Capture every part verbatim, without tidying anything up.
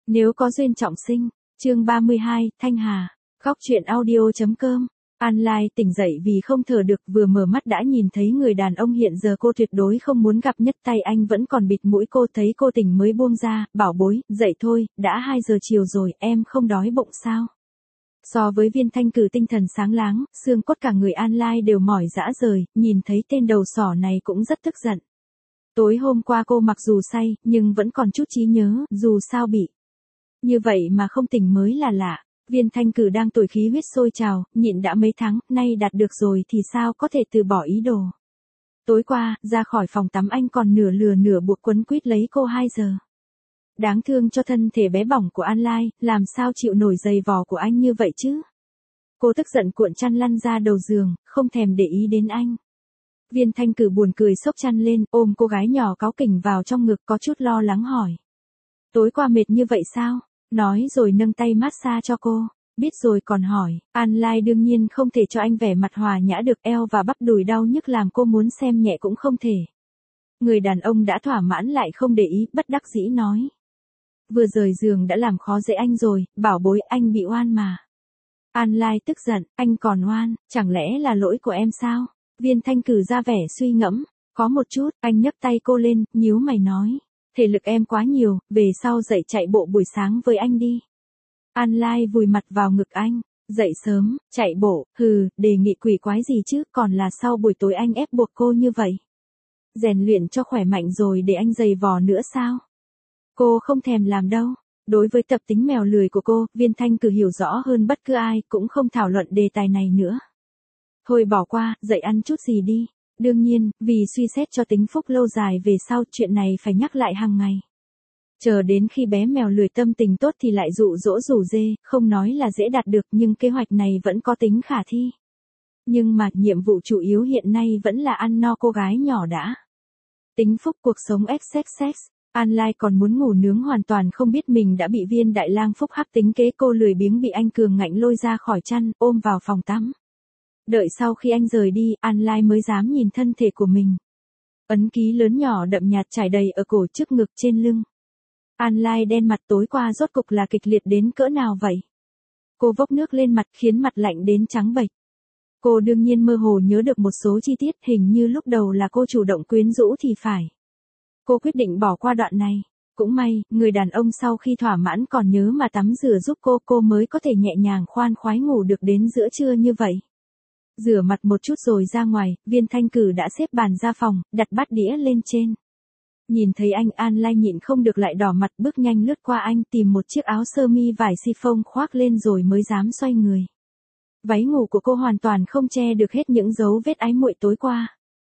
Nếu có duyên trọng sinh, chương ba mươi hai, Thanh Hà, góc truyện audio.com. An Lai tỉnh dậy vì không thở được, vừa mở mắt đã nhìn thấy người đàn ông hiện giờ cô tuyệt đối không muốn gặp nhất, tay anh vẫn còn bịt mũi cô, thấy cô tỉnh mới buông ra, bảo bối, dậy thôi, đã hai giờ chiều rồi, em không đói bụng sao? So với Viên Thanh Cử tinh thần sáng láng, xương cốt cả người An Lai đều mỏi rã rời, nhìn thấy tên đầu sỏ này cũng rất tức giận. Tối hôm qua cô mặc dù say, nhưng vẫn còn chút trí nhớ, dù sao bị như vậy mà không tỉnh mới là lạ. Viên Thanh Cử đang tuổi khí huyết sôi trào, nhịn đã mấy tháng, nay đạt được rồi thì sao có thể từ bỏ ý đồ. Tối qua, ra khỏi phòng tắm anh còn nửa lừa nửa buộc quấn quýt lấy cô hai giờ. Đáng thương cho thân thể bé bỏng của An Lai, làm sao chịu nổi giày vò của anh như vậy chứ. Cô tức giận cuộn chăn lăn ra đầu giường, không thèm để ý đến anh. Viên Thanh Cử buồn cười xốc chăn lên, ôm cô gái nhỏ cáu kỉnh vào trong ngực, có chút lo lắng hỏi. Tối qua mệt như vậy sao? Nói rồi nâng tay massage cho cô. Biết rồi còn hỏi. An Lai đương nhiên không thể cho anh vẻ mặt hòa nhã được, eo và bắp đùi đau nhức làm cô muốn xem nhẹ cũng không thể. Người đàn ông đã thỏa mãn lại không để ý, bất đắc dĩ nói. Vừa rời giường đã làm khó dễ anh rồi, bảo bối, anh bị oan mà. An Lai tức giận, anh còn oan, chẳng lẽ là lỗi của em sao? Viên Thanh Cử ra vẻ suy ngẫm, có một chút, anh nhấc tay cô lên, nhíu mày nói. Thể lực em quá nhiều, về sau dậy chạy bộ buổi sáng với anh đi. An Lai vùi mặt vào ngực anh, dậy sớm, chạy bộ, hừ, đề nghị quỷ quái gì chứ, còn là sau buổi tối anh ép buộc cô như vậy. Rèn luyện cho khỏe mạnh rồi để anh giày vò nữa sao? Cô không thèm làm đâu. Đối với tập tính mèo lười của cô, Viên Thanh Cử hiểu rõ hơn bất cứ ai, cũng không thảo luận đề tài này nữa. Thôi bỏ qua, dậy ăn chút gì đi. Đương nhiên, vì suy xét cho tính phúc lâu dài về sau, chuyện này phải nhắc lại hàng ngày. Chờ đến khi bé mèo lười tâm tình tốt thì lại dụ dỗ rủ dê, không nói là dễ đạt được nhưng kế hoạch này vẫn có tính khả thi. Nhưng mà nhiệm vụ chủ yếu hiện nay vẫn là ăn no cô gái nhỏ đã. Tính phúc cuộc sống ép sex sex. An Lai còn muốn ngủ nướng hoàn toàn không biết mình đã bị Viên đại lang phúc hắc tính kế, cô lười biếng bị anh cường ngạnh lôi ra khỏi chăn, ôm vào phòng tắm. Đợi sau khi anh rời đi, An Lai mới dám nhìn thân thể của mình. Ấn ký lớn nhỏ đậm nhạt trải đầy ở cổ, trước ngực, trên lưng. An Lai đen mặt, tối qua rốt cục là kịch liệt đến cỡ nào vậy? Cô vốc nước lên mặt khiến mặt lạnh đến trắng bệch. Cô đương nhiên mơ hồ nhớ được một số chi tiết, hình như lúc đầu là cô chủ động quyến rũ thì phải. Cô quyết định bỏ qua đoạn này. Cũng may, người đàn ông sau khi thỏa mãn còn nhớ mà tắm rửa giúp cô, cô mới có thể nhẹ nhàng khoan khoái ngủ được đến giữa trưa như vậy. Rửa mặt một chút rồi ra ngoài, Viên Thanh Cử đã xếp bàn ra phòng, đặt bát đĩa lên trên. Nhìn thấy anh, An Lai nhịn không được lại đỏ mặt, bước nhanh lướt qua anh, tìm một chiếc áo sơ mi vải siphon khoác lên rồi mới dám xoay người. Váy ngủ của cô hoàn toàn không che được hết những dấu vết ái muội tối qua.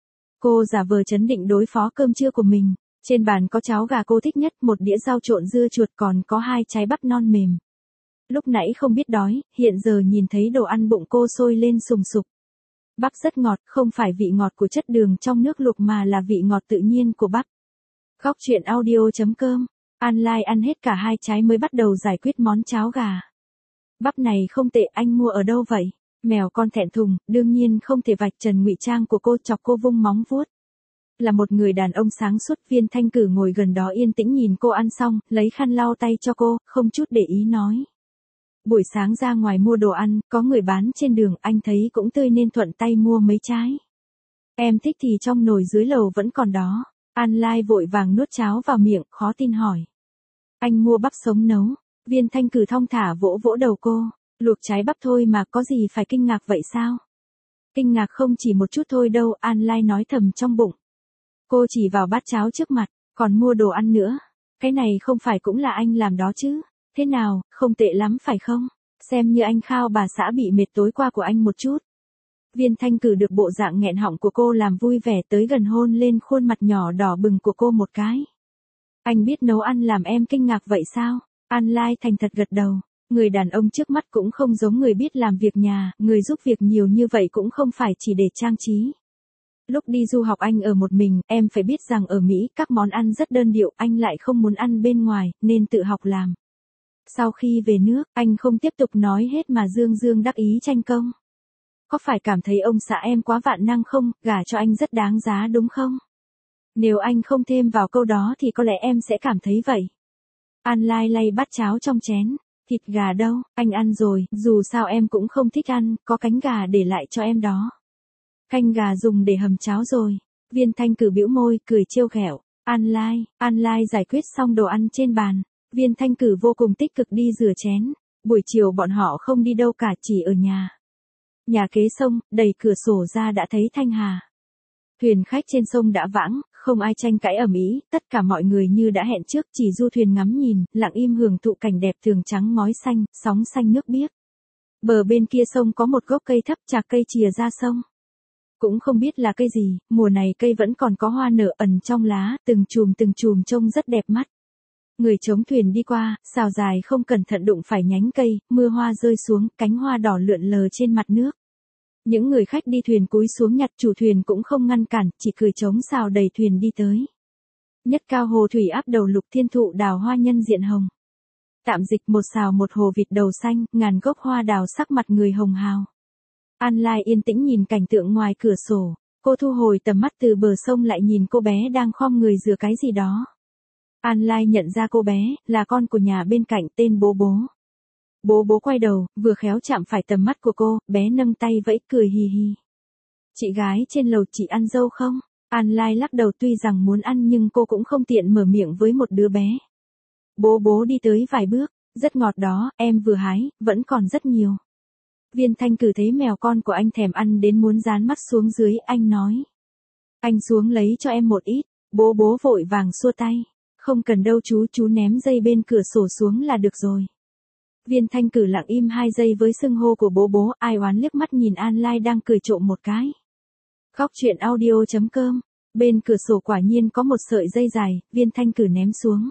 Cô giả vờ trấn định đối phó cơm trưa của mình. Trên bàn có cháo gà cô thích nhất, một đĩa rau trộn dưa chuột, còn có hai trái bắp non mềm. Lúc nãy không biết đói, hiện giờ nhìn thấy đồ ăn bụng cô sôi lên sùng sục. Bắp rất ngọt, không phải vị ngọt của chất đường trong nước luộc mà là vị ngọt tự nhiên của bắp. Góc truyện audio.com. An Lai ăn hết cả hai trái mới bắt đầu giải quyết món cháo gà. Bắp này không tệ, anh mua ở đâu vậy? Mèo con thẹn thùng, đương nhiên không thể vạch trần ngụy trang của cô, chọc cô vung móng vuốt. Là một người đàn ông sáng suốt, Viên Thanh Cử ngồi gần đó yên tĩnh nhìn cô ăn xong, lấy khăn lau tay cho cô, không chút để ý nói. Buổi sáng ra ngoài mua đồ ăn, có người bán trên đường, anh thấy cũng tươi nên thuận tay mua mấy trái. Em thích thì trong nồi dưới lầu vẫn còn đó. An Lai vội vàng nuốt cháo vào miệng, khó tin hỏi. Anh mua bắp sống nấu. Viên Thanh Cử thong thả vỗ vỗ đầu cô. Luộc trái bắp thôi mà, có gì phải kinh ngạc vậy sao? Kinh ngạc không chỉ một chút thôi đâu, An Lai nói thầm trong bụng. Cô chỉ vào bát cháo trước mặt, còn mua đồ ăn nữa. Cái này không phải cũng là anh làm đó chứ? Thế nào, không tệ lắm phải không? Xem như anh khao bà xã bị mệt tối qua của anh một chút. Viên Thanh Cử được bộ dạng nghẹn họng của cô làm vui vẻ, tới gần hôn lên khuôn mặt nhỏ đỏ bừng của cô một cái. Anh biết nấu ăn làm em kinh ngạc vậy sao? An Lai thành thật gật đầu. Người đàn ông trước mắt cũng không giống người biết làm việc nhà, người giúp việc nhiều như vậy cũng không phải chỉ để trang trí. Lúc đi du học anh ở một mình, em phải biết rằng ở Mỹ các món ăn rất đơn điệu, anh lại không muốn ăn bên ngoài, nên tự học làm. Sau khi về nước, anh không tiếp tục nói hết mà dương dương đắc ý tranh công. Có phải cảm thấy ông xã em quá vạn năng không, gả cho anh rất đáng giá đúng không? Nếu anh không thêm vào câu đó thì có lẽ em sẽ cảm thấy vậy. An Lai lay bát cháo trong chén. Thịt gà đâu, anh ăn rồi, dù sao em cũng không thích ăn, có cánh gà để lại cho em đó. Canh gà dùng để hầm cháo rồi. Viên Thanh Cử bĩu môi, cười trêu ghẹo. An Lai, An Lai giải quyết xong đồ ăn trên bàn. Viên Thanh Cử vô cùng tích cực đi rửa chén. Buổi chiều bọn họ không đi đâu cả, chỉ ở nhà. Nhà kế sông, đẩy cửa sổ ra đã thấy Thanh Hà. Thuyền khách trên sông đã vãng, không ai tranh cãi ầm ĩ, tất cả mọi người như đã hẹn trước, chỉ du thuyền ngắm nhìn, lặng im hưởng thụ cảnh đẹp tường trắng ngói xanh, sóng xanh nước biếc. Bờ bên kia sông có một gốc cây thấp, chạc cây chìa ra sông. Cũng không biết là cây gì, mùa này cây vẫn còn có hoa nở ẩn trong lá, từng chùm từng chùm trông rất đẹp mắt. Người chống thuyền đi qua, xào dài không cẩn thận đụng phải nhánh cây, mưa hoa rơi xuống, cánh hoa đỏ lượn lờ trên mặt nước. Những người khách đi thuyền cúi xuống nhặt, chủ thuyền cũng không ngăn cản, chỉ cười trống xào đầy thuyền đi tới. Nhất cao hồ thủy áp đầu lục thiên thụ đào hoa nhân diện hồng. Tạm dịch một xào một hồ vịt đầu xanh, ngàn gốc hoa đào sắc mặt người hồng hào. An Lai yên tĩnh nhìn cảnh tượng ngoài cửa sổ, cô thu hồi tầm mắt từ bờ sông lại nhìn cô bé đang khom người rửa cái gì đó. An Lai nhận ra cô bé, là con của nhà bên cạnh tên Bố Bố. Bố Bố quay đầu, vừa khéo chạm phải tầm mắt của cô, bé nâng tay vẫy cười hì hì. Chị gái trên lầu chị ăn dâu không? An Lai lắc đầu, tuy rằng muốn ăn nhưng cô cũng không tiện mở miệng với một đứa bé. Bố Bố đi tới vài bước, rất ngọt đó, em vừa hái, vẫn còn rất nhiều. Viên Thanh Cử thấy mèo con của anh thèm ăn đến muốn dán mắt xuống dưới, anh nói. Anh xuống lấy cho em một ít, Bố Bố vội vàng xua tay. Không cần đâu chú, chú ném dây bên cửa sổ xuống là được rồi. Viên Thanh Cử lặng im hai giây với xưng hô của Bố Bố, ai oán liếc mắt nhìn An Lai đang cười trộm một cái. Khóc chuyện audio chấm com. Bên cửa sổ quả nhiên có một sợi dây dài, Viên Thanh Cử ném xuống.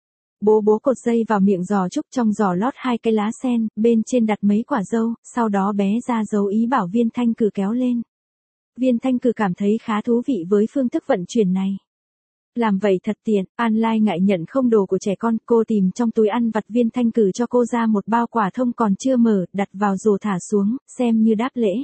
Bố Bố cột dây vào miệng giò trúc, trong giò lót hai cây lá sen, bên trên đặt mấy quả dâu, sau đó bé ra dấu ý bảo Viên Thanh Cử kéo lên. Viên Thanh Cử cảm thấy khá thú vị với phương thức vận chuyển này. Làm vậy thật tiện, An Lai ngại nhận không đồ của trẻ con, cô tìm trong túi ăn vặt. Viên Thanh Cử cho cô ra một bao quả thông còn chưa mở, đặt vào rổ thả xuống, xem như đáp lễ.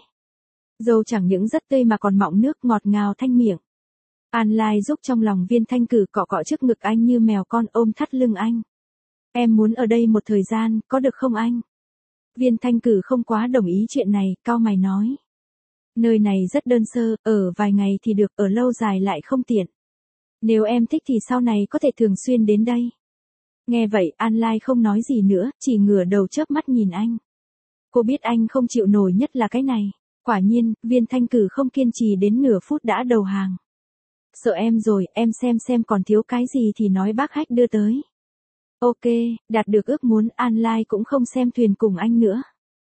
Dâu chẳng những rất tươi mà còn mọng nước, ngọt ngào thanh miệng. An Lai giúp trong lòng Viên Thanh Cử, cọ cọ trước ngực anh như mèo con, ôm thắt lưng anh. Em muốn ở đây một thời gian, có được không anh? Viên Thanh Cử không quá đồng ý chuyện này, cau mày nói. Nơi này rất đơn sơ, ở vài ngày thì được, ở lâu dài lại không tiện. Nếu em thích thì sau này có thể thường xuyên đến đây. Nghe vậy, An Lai không nói gì nữa, chỉ ngửa đầu chớp mắt nhìn anh. Cô biết anh không chịu nổi nhất là cái này. Quả nhiên, Viên Thanh Cử không kiên trì đến nửa phút đã đầu hàng. Sợ em rồi, em xem xem còn thiếu cái gì thì nói bác khách đưa tới. Ok, đạt được ước muốn, An Lai cũng không xem thuyền cùng anh nữa.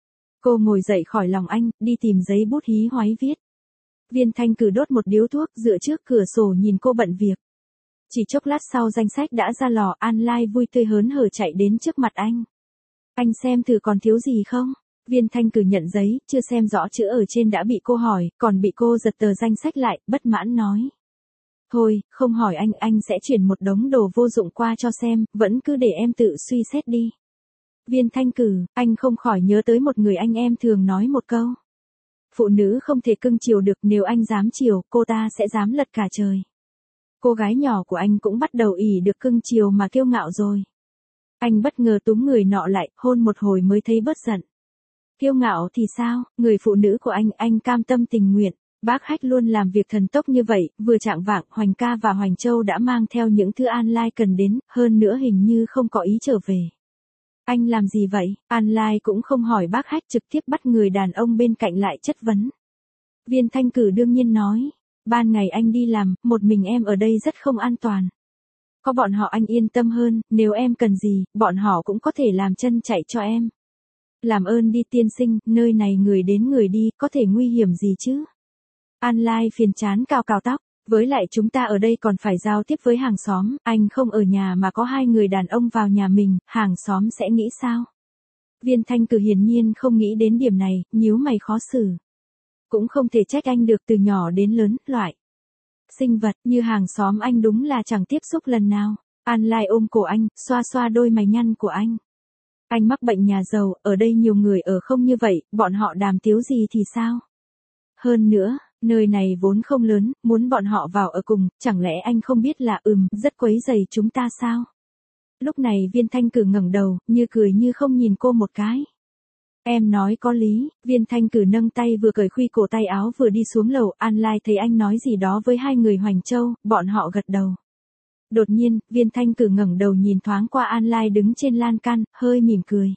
Cô ngồi dậy khỏi lòng anh, đi tìm giấy bút hí hoáy viết. Viên Thanh Cử đốt một điếu thuốc, dựa trước cửa sổ nhìn cô bận việc. Chỉ chốc lát sau danh sách đã ra lò, An Lai vui tươi hớn hở chạy đến trước mặt anh. Anh xem thử còn thiếu gì không? Viên Thanh Cử nhận giấy, chưa xem rõ chữ ở trên đã bị cô hỏi, còn bị cô giật tờ danh sách lại, bất mãn nói. Thôi, không hỏi anh, anh sẽ chuyển một đống đồ vô dụng qua cho xem, vẫn cứ để em tự suy xét đi. Viên Thanh Cử, anh không khỏi nhớ tới một người anh em thường nói một câu. Phụ nữ không thể cưng chiều được, nếu anh dám chiều, cô ta sẽ dám lật cả trời. Cô gái nhỏ của anh cũng bắt đầu ỉ được cưng chiều mà kiêu ngạo rồi. Anh bất ngờ túm người nọ lại, hôn một hồi mới thấy bớt giận. Kiêu ngạo thì sao, người phụ nữ của anh, anh cam tâm tình nguyện. Bác khách luôn làm việc thần tốc như vậy, vừa chạng vạng, Hoành ca và Hoành Châu đã mang theo những thứ An Lai cần đến, hơn nữa hình như không có ý trở về. Anh làm gì vậy? An Lai cũng không hỏi bác khách, trực tiếp bắt người đàn ông bên cạnh lại chất vấn. Viên Thanh Cử đương nhiên nói, ban ngày anh đi làm, một mình em ở đây rất không an toàn. Có bọn họ anh yên tâm hơn, nếu em cần gì, bọn họ cũng có thể làm chân chạy cho em. Làm ơn đi tiên sinh, nơi này người đến người đi, có thể nguy hiểm gì chứ? An Lai phiền chán cào cào tóc, với lại chúng ta ở đây còn phải giao tiếp với hàng xóm, anh không ở nhà mà có hai người đàn ông vào nhà mình, hàng xóm sẽ nghĩ sao? Viên Thanh Cử hiển nhiên không nghĩ đến điểm này, nhíu mày khó xử. Cũng không thể trách anh được, từ nhỏ đến lớn, loại sinh vật như hàng xóm anh đúng là chẳng tiếp xúc lần nào. An Lai ôm cổ anh, xoa xoa đôi mày nhăn của anh. Anh mắc bệnh nhà giàu, ở đây nhiều người ở không như vậy, bọn họ đàm tiếu gì thì sao? Hơn nữa, nơi này vốn không lớn, muốn bọn họ vào ở cùng, chẳng lẽ anh không biết là ừm, rất quấy rầy chúng ta sao? Lúc này Viên Thanh Cử ngẩng đầu, như cười như không nhìn cô một cái. Em nói có lý, Viên Thanh Cử nâng tay vừa cởi khuy cổ tay áo vừa đi xuống lầu, An Lai thấy anh nói gì đó với hai người Hoành Châu, bọn họ gật đầu. Đột nhiên, Viên Thanh Cử ngẩng đầu nhìn thoáng qua An Lai đứng trên lan can, hơi mỉm cười.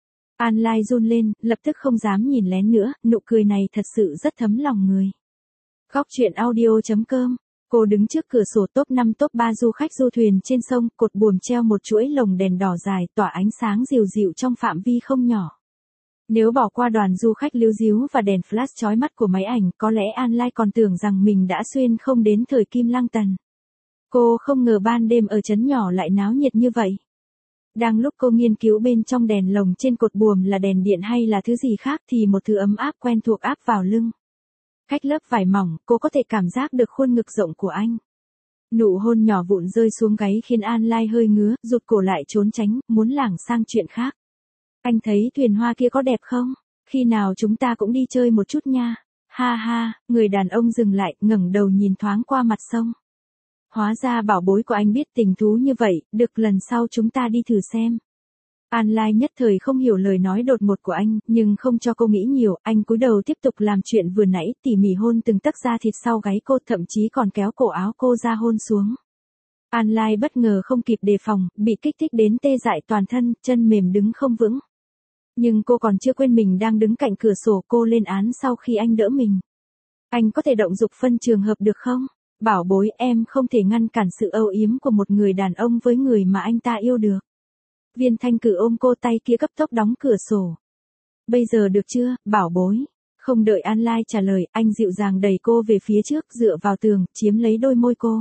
An Lai run lên, lập tức không dám nhìn lén nữa, nụ cười này thật sự rất thấm lòng người. Góc truyện audio chấm com. Cô đứng trước cửa sổ top năm top ba du khách du thuyền trên sông, cột buồm treo một chuỗi lồng đèn đỏ dài tỏa ánh sáng dịu dịu trong phạm vi không nhỏ. Nếu bỏ qua đoàn du khách líu díu và đèn flash chói mắt của máy ảnh, có lẽ An Lai còn tưởng rằng mình đã xuyên không đến thời Kim Lăng Tần. Cô không ngờ ban đêm ở trấn nhỏ lại náo nhiệt như vậy. Đang lúc cô nghiên cứu bên trong đèn lồng trên cột buồm là đèn điện hay là thứ gì khác thì một thứ ấm áp quen thuộc áp vào lưng. Cách lớp vải mỏng, cô có thể cảm giác được khuôn ngực rộng của anh. Nụ hôn nhỏ vụn rơi xuống gáy khiến An Lai hơi ngứa, rụt cổ lại trốn tránh, muốn lảng sang chuyện khác. Anh thấy thuyền hoa kia có đẹp không? Khi nào chúng ta cũng đi chơi một chút nha. Ha ha, người đàn ông dừng lại, ngẩng đầu nhìn thoáng qua mặt sông. Hóa ra bảo bối của anh biết tình thú như vậy, được lần sau chúng ta đi thử xem. An Lai nhất thời không hiểu lời nói đột ngột của anh, nhưng không cho cô nghĩ nhiều, anh cúi đầu tiếp tục làm chuyện vừa nãy, tỉ mỉ hôn từng tấc da thịt sau gáy cô, thậm chí còn kéo cổ áo cô ra hôn xuống. An Lai bất ngờ không kịp đề phòng, bị kích thích đến tê dại toàn thân, chân mềm đứng không vững. Nhưng cô còn chưa quên mình đang đứng cạnh cửa sổ, cô lên án sau khi anh đỡ mình. Anh có thể động dục phân trường hợp được không? Bảo bối, em không thể ngăn cản sự âu yếm của một người đàn ông với người mà anh ta yêu được. Viên Thanh Cử ôm cô, tay kia cấp tốc đóng cửa sổ. Bây giờ được chưa, bảo bối? Không đợi An Lai trả lời, anh dịu dàng đẩy cô về phía trước, dựa vào tường, chiếm lấy đôi môi cô.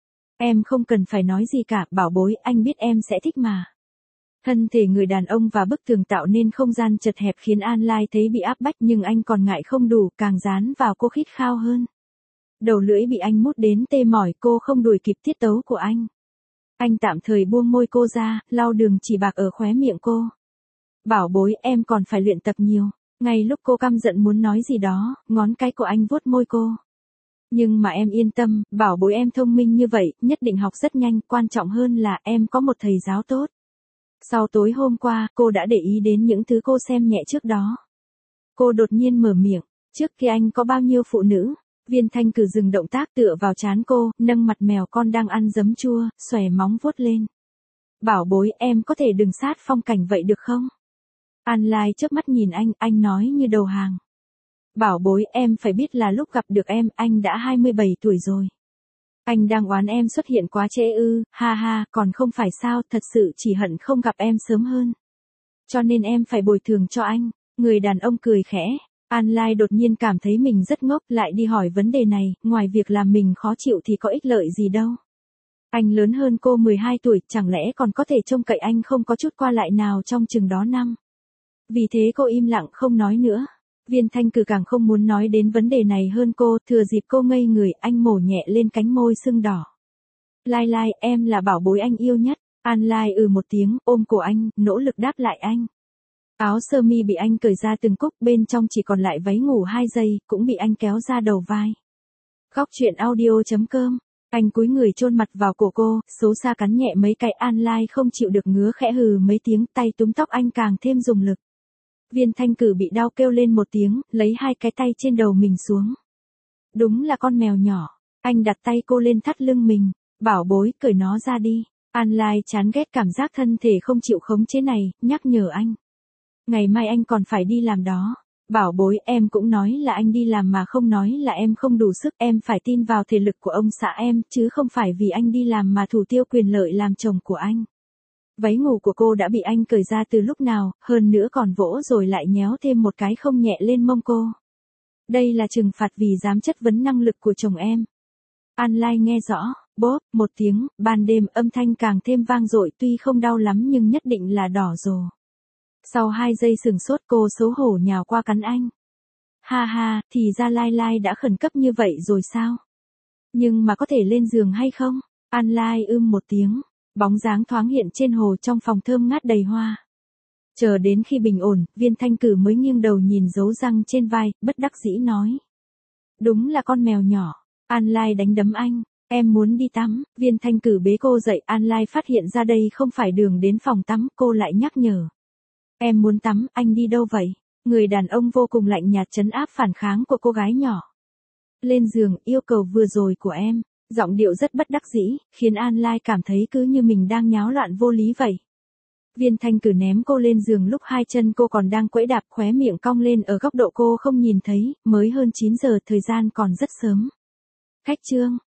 Em không cần phải nói gì cả, bảo bối, anh biết em sẽ thích mà. Thân thể người đàn ông và bức tường tạo nên không gian chật hẹp khiến An Lai thấy bị áp bách, nhưng anh còn ngại không đủ, càng dán vào cô khít khao hơn. Đầu lưỡi bị anh mút đến tê mỏi, cô không đuổi kịp tiết tấu của anh. Anh tạm thời buông môi cô ra, lau đường chỉ bạc ở khóe miệng cô. Bảo bối, em còn phải luyện tập nhiều. Ngay lúc cô căm giận muốn nói gì đó, ngón cái của anh vuốt môi cô. Nhưng mà em yên tâm, bảo bối, em thông minh như vậy, nhất định học rất nhanh, quan trọng hơn là em có một thầy giáo tốt. Sau tối hôm qua, cô đã để ý đến những thứ cô xem nhẹ trước đó. Cô đột nhiên mở miệng, trước kia anh có bao nhiêu phụ nữ? Viên Thanh Cử dừng động tác, tựa vào trán cô, nâng mặt mèo con đang ăn giấm chua, xòe móng vuốt lên. Bảo bối, em có thể đừng sát phong cảnh vậy được không? An Lai chớp mắt nhìn anh, anh nói như đầu hàng. Bảo bối, em phải biết là lúc gặp được em, anh đã hai mươi bảy tuổi rồi. Anh đang oán em xuất hiện quá trễ ư, ha ha, còn không phải sao, thật sự chỉ hận không gặp em sớm hơn. Cho nên em phải bồi thường cho anh. Người đàn ông cười khẽ. An Lai đột nhiên cảm thấy mình rất ngốc, lại đi hỏi vấn đề này, ngoài việc làm mình khó chịu thì có ích lợi gì đâu. Anh lớn hơn cô mười hai tuổi, chẳng lẽ còn có thể trông cậy anh không có chút qua lại nào trong chừng đó năm. Vì thế cô im lặng không nói nữa. Viên Thanh Cử càng không muốn nói đến vấn đề này hơn cô, thừa dịp cô ngây người, anh mổ nhẹ lên cánh môi sưng đỏ. Lai Lai, em là bảo bối anh yêu nhất. An Lai ừ một tiếng, ôm cổ anh, nỗ lực đáp lại anh. Áo sơ mi bị anh cởi ra từng cúc, bên trong chỉ còn lại váy ngủ hai giây, cũng bị anh kéo ra đầu vai. Góc truyện audio chấm com. Anh cúi người chôn mặt vào cổ cô, xấu xa cắn nhẹ mấy cái. An Lai không chịu được ngứa khẽ hừ mấy tiếng, tay túm tóc anh càng thêm dùng lực. Viên Thanh Cử bị đau kêu lên một tiếng, lấy hai cái tay trên đầu mình xuống. Đúng là con mèo nhỏ. Anh đặt tay cô lên thắt lưng mình. Bảo bối, cởi nó ra đi. An Lai chán ghét cảm giác thân thể không chịu khống chế này, nhắc nhở anh. Ngày mai anh còn phải đi làm đó. Bảo bối, em cũng nói là anh đi làm mà không nói là em không đủ sức. Em phải tin vào thể lực của ông xã em, chứ không phải vì anh đi làm mà thủ tiêu quyền lợi làm chồng của anh. Váy ngủ của cô đã bị anh cởi ra từ lúc nào, hơn nữa còn vỗ rồi lại nhéo thêm một cái không nhẹ lên mông cô. Đây là trừng phạt vì dám chất vấn năng lực của chồng em. An Lai nghe rõ, bóp, một tiếng, ban đêm âm thanh càng thêm vang dội, tuy không đau lắm nhưng nhất định là đỏ rồ. Sau hai giây sừng sốt, cô xấu hổ nhào qua cắn anh. Ha ha, thì ra Lai Lai đã khẩn cấp như vậy rồi sao? Nhưng mà có thể lên giường hay không? An Lai ưm một tiếng, bóng dáng thoáng hiện trên hồ trong phòng thơm ngát đầy hoa. Chờ đến khi bình ổn, Viên Thanh Cử mới nghiêng đầu nhìn dấu răng trên vai, bất đắc dĩ nói. Đúng là con mèo nhỏ. An Lai đánh đấm anh. Em muốn đi tắm, Viên Thanh Cử bế cô dậy, An Lai phát hiện ra đây không phải đường đến phòng tắm, cô lại nhắc nhở. Em muốn tắm, anh đi đâu vậy? Người đàn ông vô cùng lạnh nhạt trấn áp phản kháng của cô gái nhỏ. Lên giường, yêu cầu vừa rồi của em, giọng điệu rất bất đắc dĩ, khiến An Lai cảm thấy cứ như mình đang nháo loạn vô lý vậy. Viên Thanh Cử ném cô lên giường lúc hai chân cô còn đang quẫy đạp, khóe miệng cong lên ở góc độ cô không nhìn thấy, mới hơn chín giờ, thời gian còn rất sớm. Khách trương,